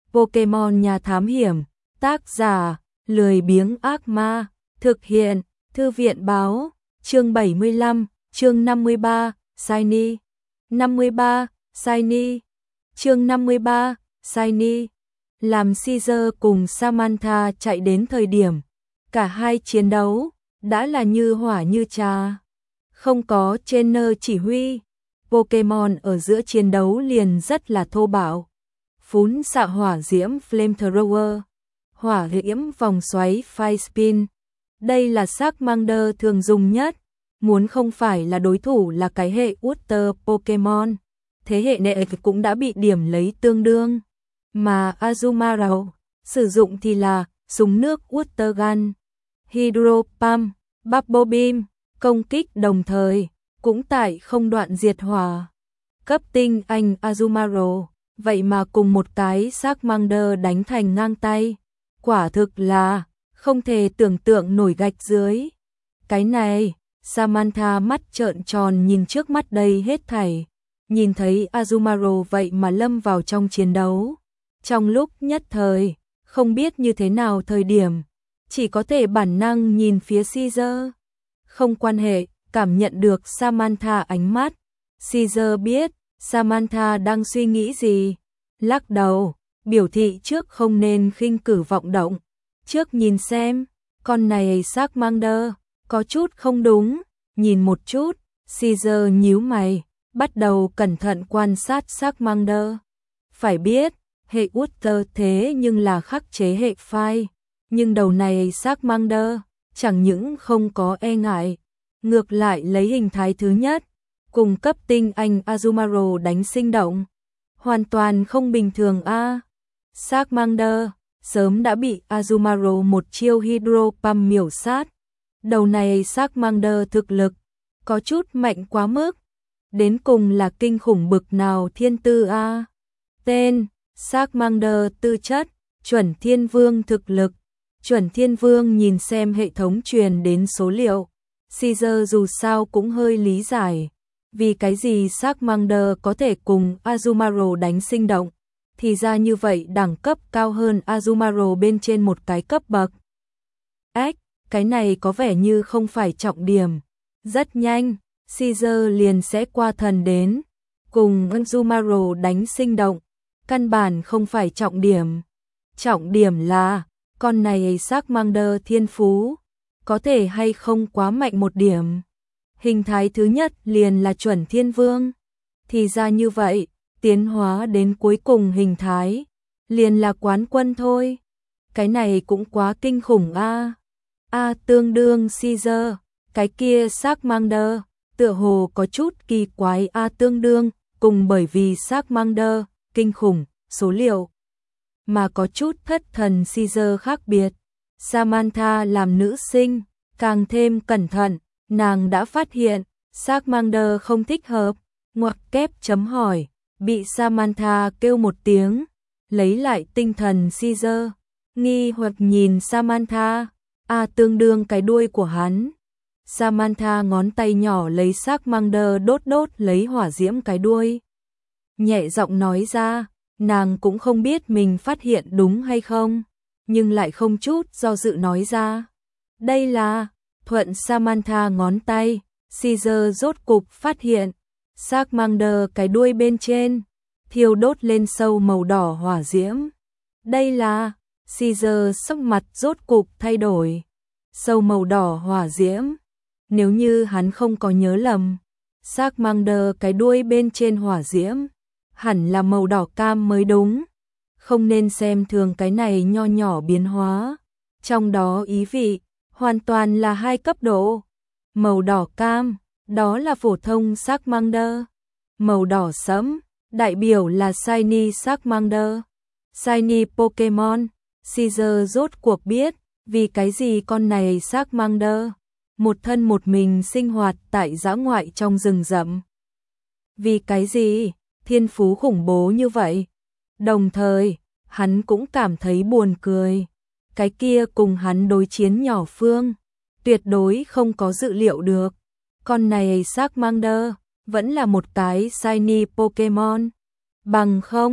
Pokemon nhà thám hiểm, tác giả, lười biếng ác ma, thực hiện, thư viện báo, chương 75, chương 53, Shiny, 53, Shiny, chương 53, Shiny, làm Caesar cùng Samantha chạy đến thời điểm, cả hai chiến đấu, đã là như hỏa như trà, không có trainer chỉ huy, Pokemon ở giữa chiến đấu liền rất là thô bạo. Phún xạ hỏa diễm Flamethrower, hỏa diễm vòng xoáy Fire Spin. Đây là Charmander thường dùng nhất, muốn không phải là đối thủ là cái hệ Water Pokemon. Thế hệ này cũng đã bị điểm lấy tương đương. Mà Azumarill sử dụng thì là súng nước Water Gun, Hydro Pump, Bubble Beam, công kích đồng thời, cũng tại không đoạn diệt hỏa. Cấp tinh anh Azumarill, vậy mà cùng một cái Charmander đánh thành ngang tay. Quả thực là không thể tưởng tượng nổi gạch dưới. Cái này, Samantha mắt trợn tròn nhìn trước mắt đây hết thảy. Nhìn thấy Azumarill vậy mà lâm vào trong chiến đấu. Trong lúc nhất thời, không biết như thế nào thời điểm, chỉ có thể bản năng nhìn phía Caesar. Không quan hệ, cảm nhận được Samantha ánh mắt. Caesar biết Samantha đang suy nghĩ gì. Lắc đầu, biểu thị trước không nên khinh cử vọng động. Trước nhìn xem, con này Charmander, có chút không đúng. Nhìn một chút, Caesar nhíu mày, bắt đầu cẩn thận quan sát Charmander. Phải biết, hệ Water thế nhưng là khắc chế hệ Fire. Nhưng đầu này Charmander, chẳng những không có e ngại, ngược lại lấy hình thái thứ nhất, cùng cấp tinh anh Azumarill đánh sinh động. Hoàn toàn không bình thường a. Charmander sớm đã bị Azumarill một chiêu Hydro Pump miểu sát. Đầu này Charmander thực lực có chút mạnh quá mức, đến cùng là kinh khủng bực nào thiên tư a. Tên: Charmander, tư chất: chuẩn thiên vương, thực lực: chuẩn thiên vương. Nhìn xem hệ thống truyền đến số liệu, Caesar dù sao cũng hơi lý giải. Vì cái gì Charmander có thể cùng Azumarill đánh sinh động, thì ra như vậy đẳng cấp cao hơn Azumarill bên trên một cái cấp bậc. Cái này có vẻ như không phải trọng điểm. Rất nhanh, Caesar liền sẽ qua thần đến, cùng Azumarill đánh sinh động, căn bản không phải trọng điểm. Trọng điểm là, con này Charmander thiên phú, có thể hay không quá mạnh một điểm. Hình thái thứ nhất liền là chuẩn thiên vương. Thì ra như vậy, tiến hóa đến cuối cùng hình thái, liền là quán quân thôi. Cái này cũng quá kinh khủng a. Tương đương Caesar, cái kia Charmander, tựa hồ có chút kỳ quái tương đương, cùng bởi vì Charmander, kinh khủng, số liệu. Mà có chút thất thần Caesar khác biệt. Samantha làm nữ sinh, càng thêm cẩn thận. Nàng đã phát hiện, Charmander không thích hợp, ngoặc kép chấm hỏi, bị Samantha kêu một tiếng, lấy lại tinh thần Caesar, nghi hoặc nhìn Samantha, tương đương cái đuôi của hắn. Samantha ngón tay nhỏ lấy Charmander đốt lấy hỏa diễm cái đuôi. Nhẹ giọng nói ra, nàng cũng không biết mình phát hiện đúng hay không, nhưng lại không chút do dự nói ra. Đây là... Thuận Samantha ngón tay, Caesar rốt cục phát hiện, Charmander cái đuôi bên trên, thiêu đốt lên sâu màu đỏ hỏa diễm. Đây là, Caesar sắc mặt rốt cục thay đổi. Sâu màu đỏ hỏa diễm, nếu như hắn không có nhớ lầm, Charmander cái đuôi bên trên hỏa diễm, hẳn là màu đỏ cam mới đúng. Không nên xem thường cái này nho nhỏ biến hóa, trong đó ý vị hoàn toàn là hai cấp độ. Màu đỏ cam, đó là phổ thông Charmander. Màu đỏ sẫm, đại biểu là Shiny Charmander. Shiny Pokemon, Caesar rốt cuộc biết, vì cái gì con này Charmander, một thân một mình sinh hoạt tại dã ngoại trong rừng rậm. Vì cái gì, thiên phú khủng bố như vậy. Đồng thời, hắn cũng cảm thấy buồn cười. Cái kia cùng hắn đối chiến nhỏ Phương, tuyệt đối không có dự liệu được. Con này Charmander, vẫn là một cái Shiny Pokemon. Bằng không,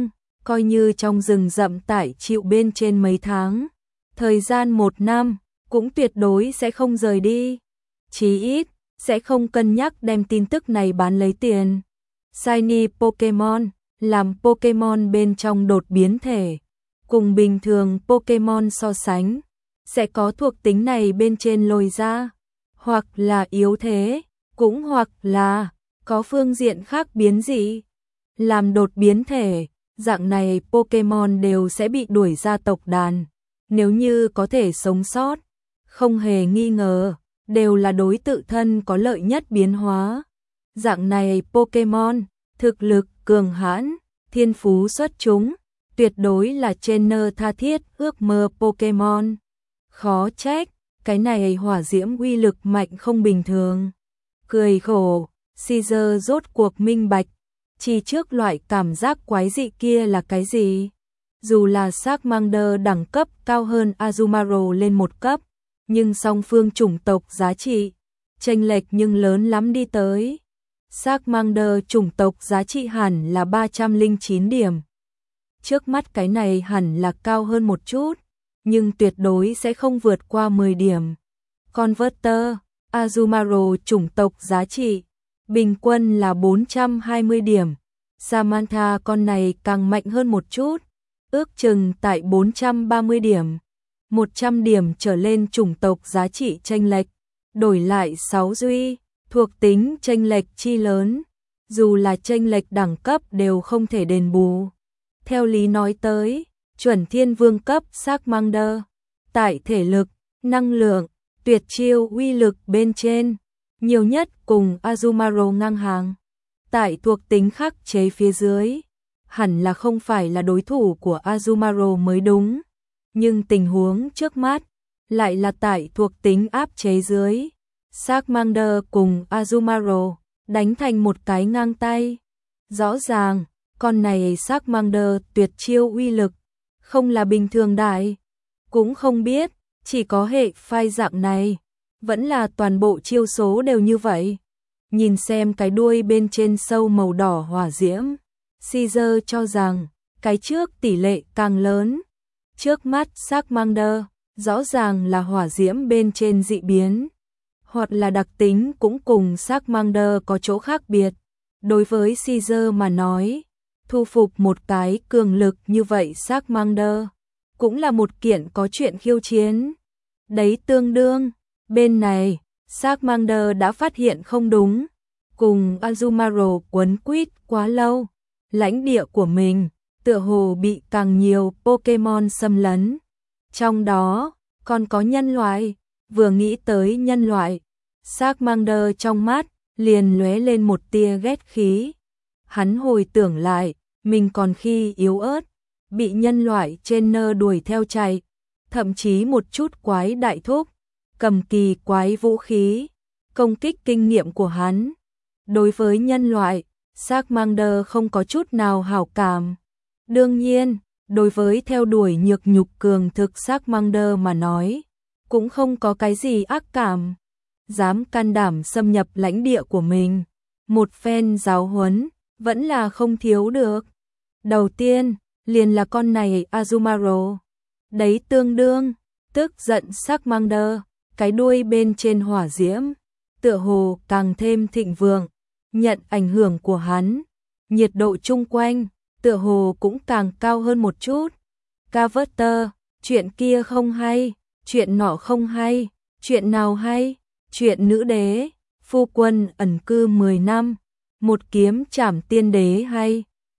coi như trong rừng rậm tải chịu bên trên mấy tháng, thời gian 1 năm, cũng tuyệt đối sẽ không rời đi. Chí ít, sẽ không cân nhắc đem tin tức này bán lấy tiền. Shiny Pokemon, làm Pokemon bên trong đột biến thể, cùng bình thường Pokemon so sánh, sẽ có thuộc tính này bên trên lồi ra, hoặc là yếu thế, cũng hoặc là có phương diện khác biến dị. Làm đột biến thể, dạng này Pokemon đều sẽ bị đuổi ra tộc đàn. Nếu như có thể sống sót, không hề nghi ngờ, đều là đối tự thân có lợi nhất biến hóa. Dạng này Pokemon, thực lực cường hãn, thiên phú xuất chúng, tuyệt đối là trainer tha thiết ước mơ Pokemon. Khó trách, cái này hỏa diễm uy lực mạnh không bình thường. Cười khổ, Caesar rốt cuộc minh bạch, chỉ trước loại cảm giác quái dị kia là cái gì. Dù là Charmander đẳng cấp cao hơn Azumarill lên 1 cấp, nhưng song phương chủng tộc giá trị chênh lệch nhưng lớn lắm đi tới. Charmander chủng tộc giá trị hẳn là 309 điểm. Trước mắt cái này hẳn là cao hơn một chút, nhưng tuyệt đối sẽ không vượt qua 10 điểm. Converter, Azumarill chủng tộc giá trị bình quân là 420 điểm. Samantha con này càng mạnh hơn một chút, ước chừng tại 430 điểm. 100 điểm trở lên chủng tộc giá trị chênh lệch, đổi lại 6 duy, thuộc tính chênh lệch chi lớn, dù là chênh lệch đẳng cấp đều không thể đền bù. Theo lý nói tới, chuẩn thiên vương cấp Charmander, tại thể lực, năng lượng, tuyệt chiêu uy lực bên trên, nhiều nhất cùng Azumarill ngang hàng. Tại thuộc tính khắc chế phía dưới, hẳn là không phải là đối thủ của Azumarill mới đúng. Nhưng tình huống trước mắt lại là tại thuộc tính áp chế dưới. Charmander cùng Azumarill đánh thành một cái ngang tay. Rõ ràng, con này Charmander tuyệt chiêu uy lực, không là bình thường đại. Cũng không biết, chỉ có hệ phai dạng này, vẫn là toàn bộ chiêu số đều như vậy. Nhìn xem cái đuôi bên trên sâu màu đỏ hỏa diễm, Caesar cho rằng cái trước tỷ lệ càng lớn. Trước mắt Charmander, rõ ràng là hỏa diễm bên trên dị biến, hoặc là đặc tính cũng cùng Charmander có chỗ khác biệt. Đối với Caesar mà nói, thu phục một cái cường lực như vậy Charmander, cũng là một kiện có chuyện khiêu chiến. Đấy tương đương, bên này, Charmander đã phát hiện không đúng, cùng Azumarill quấn quýt quá lâu, lãnh địa của mình tựa hồ bị càng nhiều Pokemon xâm lấn. Trong đó, còn có nhân loại, vừa nghĩ tới nhân loại, Charmander trong mắt liền lóe lên một tia ghét khí. Hắn hồi tưởng lại, mình còn khi yếu ớt, bị nhân loại trainer đuổi theo chạy, thậm chí một chút quái đại thúc, cầm kỳ quái vũ khí, công kích kinh nghiệm của hắn. Đối với nhân loại, Charmander không có chút nào hảo cảm. Đương nhiên, đối với theo đuổi nhược nhục cường thực Charmander mà nói, cũng không có cái gì ác cảm. Dám can đảm xâm nhập lãnh địa của mình, một phen giáo huấn, vẫn là không thiếu được. Đầu tiên, liền là con này Azumarill. Đấy tương đương, tức giận Charmander, cái đuôi bên trên hỏa diễm, tựa hồ càng thêm thịnh vượng, nhận ảnh hưởng của hắn. Nhiệt độ chung quanh, tựa hồ cũng càng cao hơn một chút. Converter, chuyện kia không hay, chuyện nọ không hay, chuyện nào hay, chuyện nữ đế, phu quân ẩn cư 10 năm, một kiếm trảm tiên đế hay.